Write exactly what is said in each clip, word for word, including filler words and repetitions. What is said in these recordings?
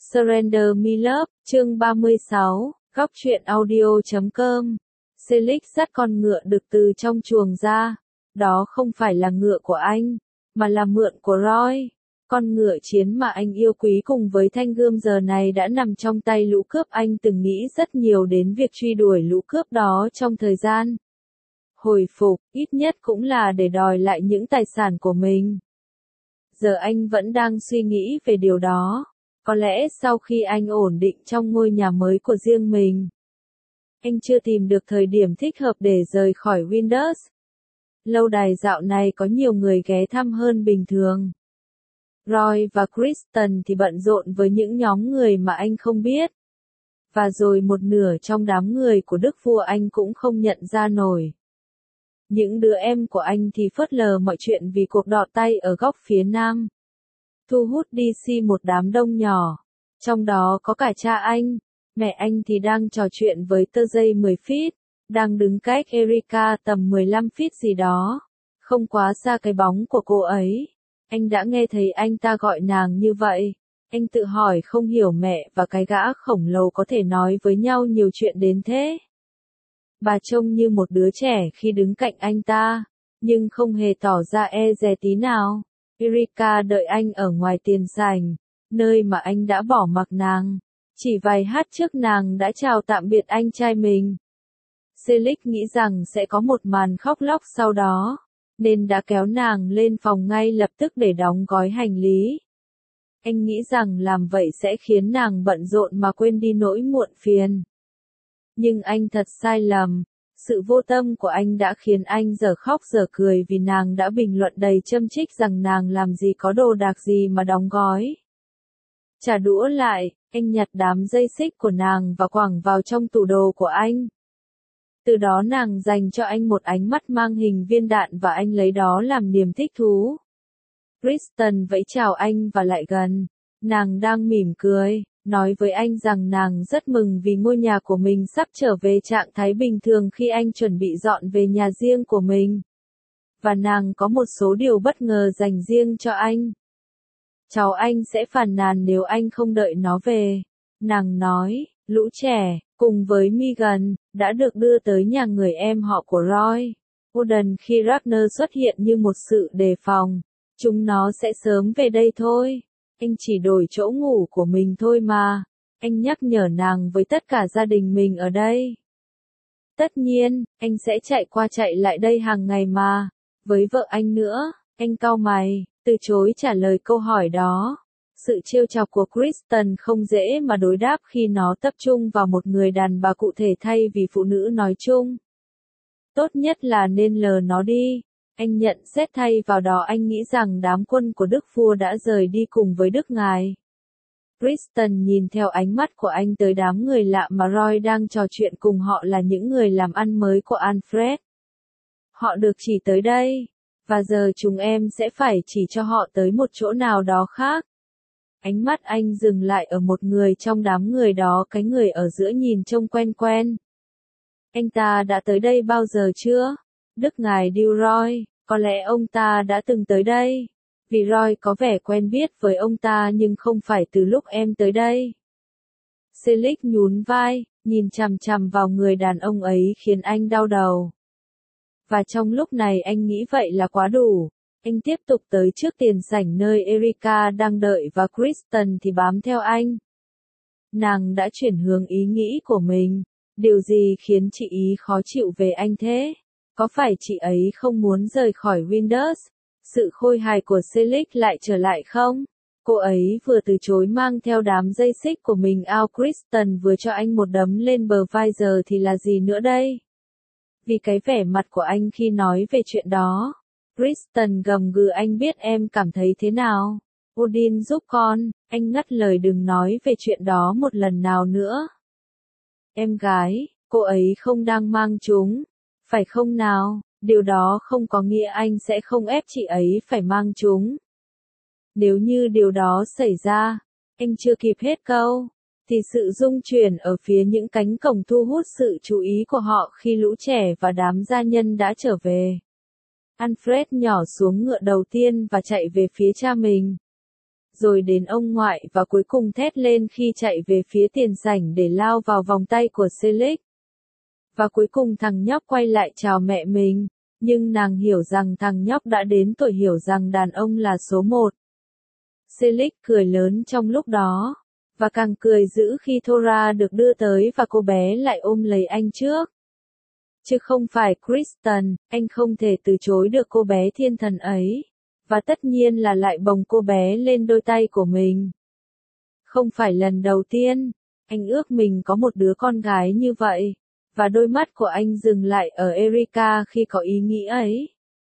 Surrender Me Love, chương ba mươi sáu, góc truyện audio chấm com. Felix dắt con ngựa đực từ trong chuồng ra. Đó không phải là ngựa của anh, mà là mượn của Roy. Con ngựa chiến mà anh yêu quý cùng với thanh gươm giờ này đã nằm trong tay lũ cướp. Anh từng nghĩ rất nhiều đến việc truy đuổi lũ cướp đó trong thời gian hồi phục, ít nhất cũng là để đòi lại những tài sản của mình. Giờ anh vẫn đang suy nghĩ về điều đó. Có lẽ sau khi anh ổn định trong ngôi nhà mới của riêng mình, anh chưa tìm được thời điểm thích hợp để rời khỏi Windows. Lâu đài dạo này có nhiều người ghé thăm hơn bình thường. Roy và Kristen thì bận rộn với những nhóm người mà anh không biết. Và rồi một nửa trong đám người của Đức Vua anh cũng không nhận ra nổi. Những đứa em của anh thì phớt lờ mọi chuyện vì cuộc đọ tay ở góc phía nam thu hút đê xê một đám đông nhỏ, trong đó có cả cha anh. Mẹ anh thì đang trò chuyện với tơ dây mười feet, đang đứng cách Erica tầm mười lăm feet gì đó, không quá xa cái bóng của cô ấy. Anh đã nghe thấy anh ta gọi nàng như vậy. Anh tự hỏi không hiểu mẹ và cái gã khổng lồ có thể nói với nhau nhiều chuyện đến thế. Bà trông như một đứa trẻ khi đứng cạnh anh ta, nhưng không hề tỏ ra e dè tí nào. Erica đợi anh ở ngoài tiền sảnh, nơi mà anh đã bỏ mặc nàng. Chỉ vài hát trước nàng đã chào tạm biệt anh trai mình. Felix nghĩ rằng sẽ có một màn khóc lóc sau đó, nên đã kéo nàng lên phòng ngay lập tức để đóng gói hành lý. Anh nghĩ rằng làm vậy sẽ khiến nàng bận rộn mà quên đi nỗi muộn phiền. Nhưng anh thật sai lầm. Sự vô tâm của anh đã khiến anh dở khóc dở cười vì nàng đã bình luận đầy châm chích rằng nàng làm gì có đồ đạc gì mà đóng gói. Trả đũa lại, anh nhặt đám dây xích của nàng và quẳng vào trong tủ đồ của anh. Từ đó nàng dành cho anh một ánh mắt mang hình viên đạn và anh lấy đó làm niềm thích thú. Kristen vẫy chào anh và lại gần. Nàng đang mỉm cười, nói với anh rằng nàng rất mừng vì ngôi nhà của mình sắp trở về trạng thái bình thường khi anh chuẩn bị dọn về nhà riêng của mình. Và nàng có một số điều bất ngờ dành riêng cho anh. Cháu anh sẽ phàn nàn nếu anh không đợi nó về. Nàng nói, lũ trẻ, cùng với Megan, đã được đưa tới nhà người em họ của Roy. Woden khi Ragnar xuất hiện như một sự đề phòng. Chúng nó sẽ sớm về đây thôi. Anh chỉ đổi chỗ ngủ của mình thôi mà. Anh nhắc nhở nàng với tất cả gia đình mình ở đây. Tất nhiên, anh sẽ chạy qua chạy lại đây hàng ngày mà. Với vợ anh nữa, anh cau mày, từ chối trả lời câu hỏi đó. Sự trêu chọc của Kristen không dễ mà đối đáp khi nó tập trung vào một người đàn bà cụ thể thay vì phụ nữ nói chung. Tốt nhất là nên lờ nó đi. Anh nhận xét thay vào đó anh nghĩ rằng đám quân của Đức Vua đã rời đi cùng với Đức Ngài. Kristen nhìn theo ánh mắt của anh tới đám người lạ mà Roy đang trò chuyện cùng họ là những người làm ăn mới của Alfred. Họ được chỉ tới đây, và giờ chúng em sẽ phải chỉ cho họ tới một chỗ nào đó khác. Ánh mắt anh dừng lại ở một người trong đám người đó, cái người ở giữa nhìn trông quen quen. Anh ta đã tới đây bao giờ chưa? Đức Ngài Gilroy, có lẽ ông ta đã từng tới đây. Vì Roy có vẻ quen biết với ông ta nhưng không phải từ lúc em tới đây. Felix nhún vai, nhìn chằm chằm vào người đàn ông ấy khiến anh đau đầu. Và trong lúc này anh nghĩ vậy là quá đủ. Anh tiếp tục tới trước tiền sảnh nơi Erica đang đợi và Kristen thì bám theo anh. Nàng đã chuyển hướng ý nghĩ của mình. Điều gì khiến chị ý khó chịu về anh thế? Có phải chị ấy không muốn rời khỏi Windows? Sự khôi hài của Felix lại trở lại không? Cô ấy vừa từ chối mang theo đám dây xích của mình ao Kristen vừa cho anh một đấm lên bờ vai, giờ thì là gì nữa đây? Vì cái vẻ mặt của anh khi nói về chuyện đó. Kristen gầm gừ, anh biết em cảm thấy thế nào. Odin giúp con, anh ngắt lời, đừng nói về chuyện đó một lần nào nữa. Em gái, cô ấy không đang mang chúng, phải không nào? Điều đó không có nghĩa anh sẽ không ép chị ấy phải mang chúng. Nếu như điều đó xảy ra, anh chưa kịp hết câu, thì sự rung chuyển ở phía những cánh cổng thu hút sự chú ý của họ khi lũ trẻ và đám gia nhân đã trở về. Alfred nhỏ xuống ngựa đầu tiên và chạy về phía cha mình. rồi đến ông ngoại và cuối cùng thét lên khi chạy về phía tiền sảnh để lao vào vòng tay của Selig. Và cuối cùng thằng nhóc quay lại chào mẹ mình, nhưng nàng hiểu rằng thằng nhóc đã đến tuổi hiểu rằng đàn ông là số một. Selig cười lớn trong lúc đó, và càng cười dữ khi Thora được đưa tới và cô bé lại ôm lấy anh trước. Chứ không phải Kristen, anh không thể từ chối được cô bé thiên thần ấy, và tất nhiên là lại bồng cô bé lên đôi tay của mình. Không phải lần đầu tiên, anh ước mình có một đứa con gái như vậy, và đôi mắt của anh dừng lại ở Erika khi có ý nghĩ ấy.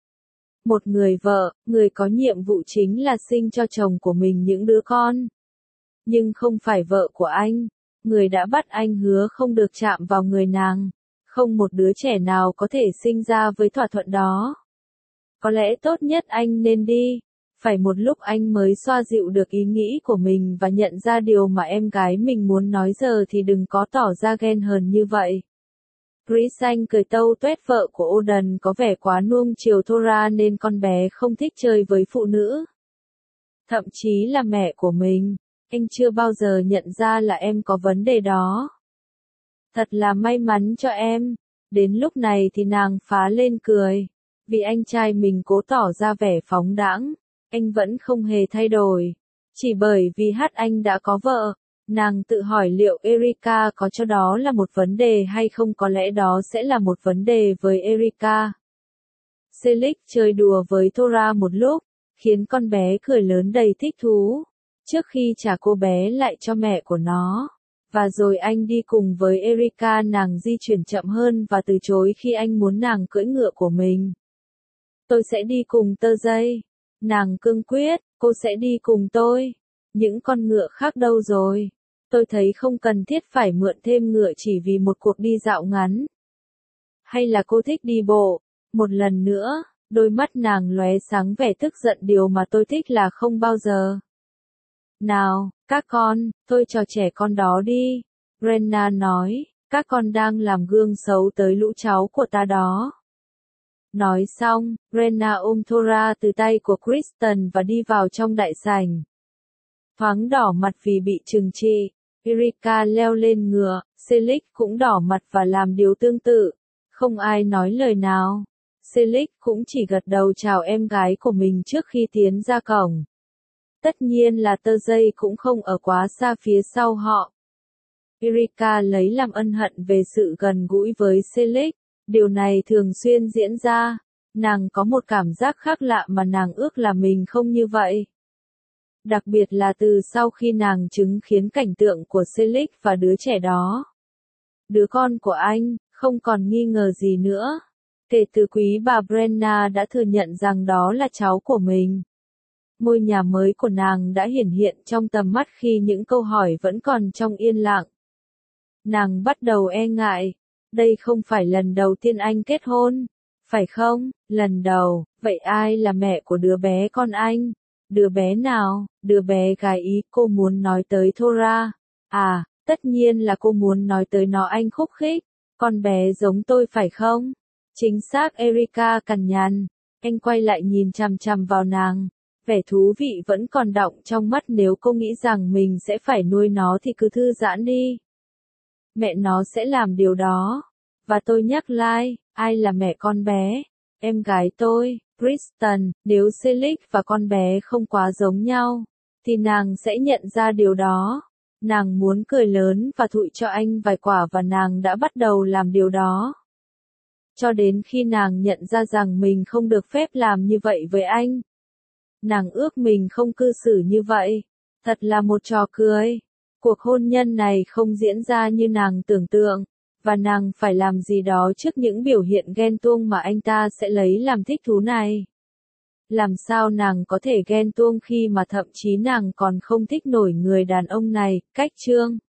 Một người vợ, người có nhiệm vụ chính là sinh cho chồng của mình những đứa con. Nhưng không phải vợ của anh, người đã bắt anh hứa không được chạm vào người nàng. Không một đứa trẻ nào có thể sinh ra với thỏa thuận đó. Có lẽ tốt nhất anh nên đi. Phải một lúc anh mới xoa dịu được ý nghĩ của mình và nhận ra điều mà em gái mình muốn nói giờ thì đừng có tỏ ra ghen hờn như vậy. Chris Anh cười tâu tuét vợ của Odin có vẻ quá nuông chiều Thora nên con bé không thích chơi với phụ nữ. Thậm chí là mẹ của mình, anh chưa bao giờ nhận ra là em có vấn đề đó. Thật là may mắn cho em. Đến lúc này thì nàng phá lên cười. Vì anh trai mình cố tỏ ra vẻ phóng đãng, anh vẫn không hề thay đổi. Chỉ bởi vì hát anh đã có vợ. Nàng tự hỏi liệu Erika có cho đó là một vấn đề hay không, có lẽ đó sẽ là một vấn đề với Erika. Selig chơi đùa với Thora một lúc, khiến con bé cười lớn đầy thích thú, trước khi trả cô bé lại cho mẹ của nó. Và rồi anh đi cùng với Erika, nàng di chuyển chậm hơn và từ chối khi anh muốn nàng cưỡi ngựa của mình. Tôi sẽ đi cùng tơ dây. Nàng cương quyết, cô sẽ đi cùng tôi. Những con ngựa khác đâu rồi? Tôi thấy không cần thiết phải mượn thêm ngựa chỉ vì một cuộc đi dạo ngắn. Hay là cô thích đi bộ? Một lần nữa, đôi mắt nàng lóe sáng vẻ tức giận, điều mà tôi thích là không bao giờ. Nào, các con, thôi trò trẻ con đó đi. Rena nói, các con đang làm gương xấu tới lũ cháu của ta đó. Nói xong, Rena ôm Thora từ tay của Kristen và đi vào trong đại sảnh. Thoáng đỏ mặt vì bị trừng trị, Erika leo lên ngựa, Selig cũng đỏ mặt và làm điều tương tự. Không ai nói lời nào. Selig cũng chỉ gật đầu chào em gái của mình trước khi tiến ra cổng. Tất nhiên là tơ dây cũng không ở quá xa phía sau họ. Erika lấy làm ân hận về sự gần gũi với Selig. Điều này thường xuyên diễn ra. Nàng có một cảm giác khác lạ mà nàng ước là mình không như vậy. Đặc biệt là từ sau khi nàng chứng kiến cảnh tượng của Selig và đứa trẻ đó. Đứa con của anh, không còn nghi ngờ gì nữa. Kể từ quý bà Brenna đã thừa nhận rằng đó là cháu của mình. Ngôi nhà mới của nàng đã hiển hiện trong tầm mắt khi những câu hỏi vẫn còn trong yên lặng. Nàng bắt đầu e ngại. Đây không phải lần đầu tiên anh kết hôn, phải không? Lần đầu, vậy ai là mẹ của đứa bé con anh? Đứa bé nào? Đứa bé gái ý cô muốn nói tới Thora. À, tất nhiên là cô muốn nói tới nó, anh khúc khích. Con bé giống tôi phải không? Chính xác, Erika cằn nhằn. Anh quay lại nhìn chằm chằm vào nàng. Vẻ thú vị vẫn còn đọng trong mắt, nếu cô nghĩ rằng mình sẽ phải nuôi nó thì cứ thư giãn đi. Mẹ nó sẽ làm điều đó. Và tôi nhắc lại, ai là mẹ con bé? Em gái tôi, Kristen. Nếu Selig và con bé không quá giống nhau, thì nàng sẽ nhận ra điều đó. Nàng muốn cười lớn và thụi cho anh vài quả và nàng đã bắt đầu làm điều đó. Cho đến khi nàng nhận ra rằng mình không được phép làm như vậy với anh. Nàng ước mình không cư xử như vậy. Thật là một trò cười. Cuộc hôn nhân này không diễn ra như nàng tưởng tượng. Và nàng phải làm gì đó trước những biểu hiện ghen tuông mà anh ta sẽ lấy làm thích thú này. Làm sao nàng có thể ghen tuông khi mà thậm chí nàng còn không thích nổi người đàn ông này? Cách chương